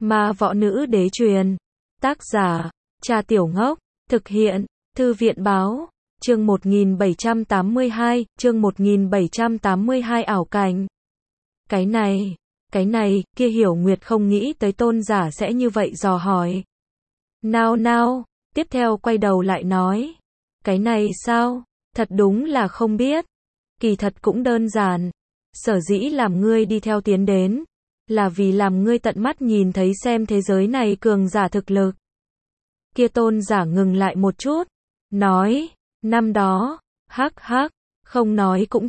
Ma võ nữ đế truyền. Tác giả, Cha Tiểu Ngốc. Thực hiện, Thư viện báo. Chương 1782, chương 1782 ảo cảnh. Cái này, kia Hiểu Nguyệt không nghĩ tới Tôn giả sẽ như vậy dò hỏi. Nào, tiếp theo quay đầu lại nói. Cái này sao? Thật đúng là không biết. Kỳ thật cũng đơn giản. Sở dĩ làm ngươi đi theo tiến đến, là vì làm ngươi tận mắt nhìn thấy xem thế giới này cường giả thực lực. Kia Tôn giả ngừng lại một chút, nói, năm đó, hắc, không nói cũng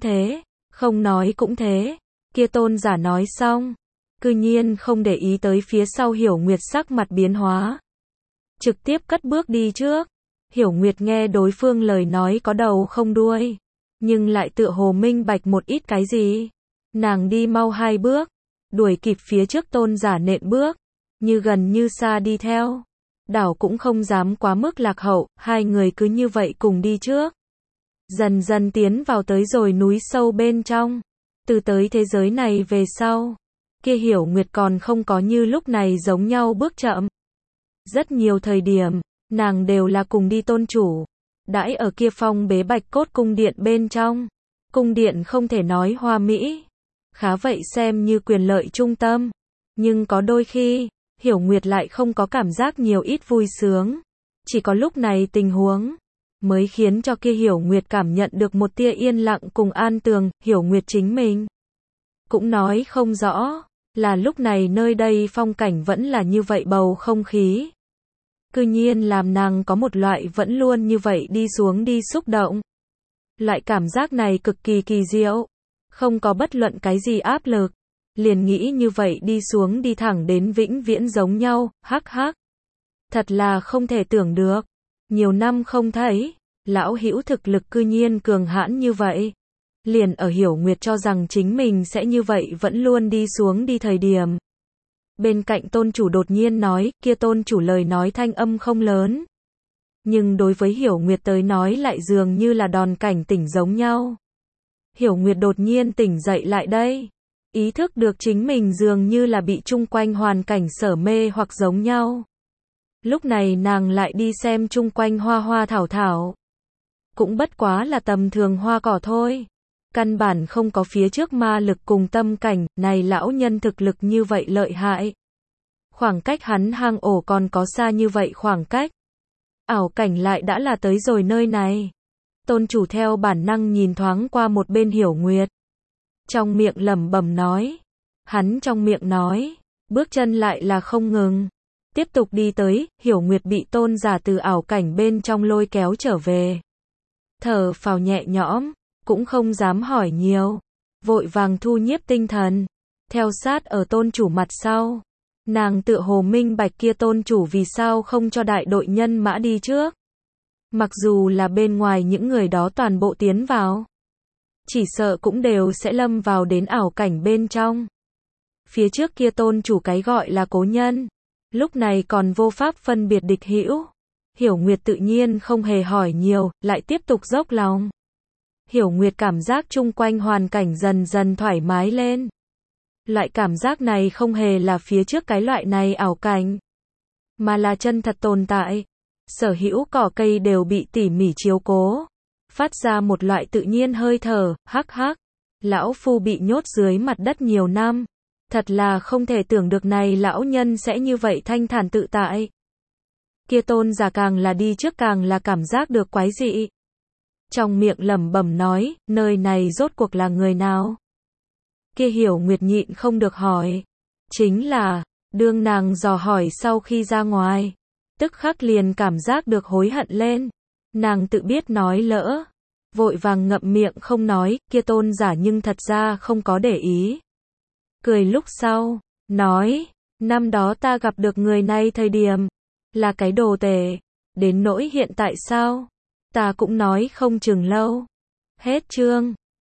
thế. Kia Tôn giả nói xong, cư nhiên không để ý tới phía sau Hiểu Nguyệt sắc mặt biến hóa. Trực tiếp cất bước đi trước. Hiểu Nguyệt nghe đối phương lời nói có đầu không đuôi, nhưng lại tựa hồ minh bạch một ít cái gì. Nàng đi mau 2 bước, đuổi kịp phía trước Tôn giả nện bước, như gần như xa đi theo. Đảo cũng không dám quá mức lạc hậu, hai người cứ như vậy cùng đi trước. Dần dần tiến vào tới rồi núi sâu bên trong. Từ tới thế giới này về sau, kia Hiểu Nguyệt còn không có như lúc này giống nhau bước chậm. Rất nhiều thời điểm, nàng đều là cùng đi tôn chủ. Đãi ở kia phong bế bạch cốt cung điện bên trong. Cung điện không thể nói hoa mỹ, khá vậy xem như quyền lợi trung tâm. Nhưng có đôi khi, Hiểu Nguyệt lại không có cảm giác nhiều ít vui sướng. Chỉ có lúc này tình huống mới khiến cho kia Hiểu Nguyệt cảm nhận được một tia yên lặng cùng an tường. Hiểu Nguyệt chính mình cũng nói không rõ, là lúc này nơi đây phong cảnh vẫn là như vậy bầu không khí. Cư nhiên làm nàng có một loại vẫn luôn như vậy đi xuống đi xúc động. Loại cảm giác này cực kỳ kỳ diệu, không có bất luận cái gì áp lực. Liền nghĩ như vậy đi xuống đi thẳng đến vĩnh viễn giống nhau, hắc. Thật là không thể tưởng được. Nhiều năm không thấy, lão hữu thực lực cư nhiên cường hãn như vậy. Liền ở Hiểu Nguyệt cho rằng chính mình sẽ như vậy vẫn luôn đi xuống đi thời điểm. Bên cạnh tôn chủ đột nhiên nói, kia tôn chủ lời nói thanh âm không lớn. Nhưng đối với Hiểu Nguyệt tới nói lại dường như là đòn cảnh tỉnh giống nhau. Hiểu Nguyệt đột nhiên tỉnh dậy lại đây. Ý thức được chính mình dường như là bị chung quanh hoàn cảnh sở mê hoặc giống nhau. Lúc này nàng lại đi xem chung quanh hoa hoa thảo thảo. Cũng bất quá là tầm thường hoa cỏ thôi. Căn bản không có phía trước ma lực cùng tâm cảnh, này lão nhân thực lực như vậy lợi hại. Khoảng cách hắn hang ổ còn có xa như vậy khoảng cách. Ảo cảnh lại đã là tới rồi nơi này. Tôn chủ theo bản năng nhìn thoáng qua một bên Hiểu Nguyệt. Trong miệng lẩm bẩm nói. Hắn trong miệng nói. Bước chân lại là không ngừng. Tiếp tục đi tới, Hiểu Nguyệt bị tôn giả từ ảo cảnh bên trong lôi kéo trở về. Thở phào nhẹ nhõm, cũng không dám hỏi nhiều. Vội vàng thu nhiếp tinh thần. Theo sát ở tôn chủ mặt sau. Nàng tựa hồ minh bạch kia tôn chủ vì sao không cho đại đội nhân mã đi trước. Mặc dù là bên ngoài những người đó toàn bộ tiến vào, chỉ sợ cũng đều sẽ lâm vào đến ảo cảnh bên trong. Phía trước kia tôn chủ cái gọi là cố nhân, lúc này còn vô pháp phân biệt địch hữu. Hiểu Nguyệt tự nhiên không hề hỏi nhiều, lại tiếp tục dốc lòng. Hiểu Nguyệt cảm giác chung quanh hoàn cảnh dần dần thoải mái lên. Loại cảm giác này không hề là phía trước cái loại này ảo cảnh, mà là chân thật tồn tại. Sở hữu cỏ cây đều bị tỉ mỉ chiếu cố, phát ra một loại tự nhiên hơi thở, hắc. Lão phu bị nhốt dưới mặt đất nhiều năm, thật là không thể tưởng được này lão nhân sẽ như vậy thanh thản tự tại. Kia tôn giả càng là đi trước càng là cảm giác được quái dị. Trong miệng lẩm bẩm nói, nơi này rốt cuộc là người nào? Kia Hiểu Nguyệt nhịn không được hỏi. Chính là, đương nàng dò hỏi sau khi ra ngoài, tức khắc liền cảm giác được hối hận lên. Nàng tự biết nói lỡ, vội vàng ngậm miệng không nói. Kia tôn giả nhưng thật ra không có để ý. Cười lúc sau, nói, năm đó ta gặp được người này thời điểm, là cái đồ tể. Đến nỗi hiện tại sao? Ta cũng nói không chừng lâu. Hết chương.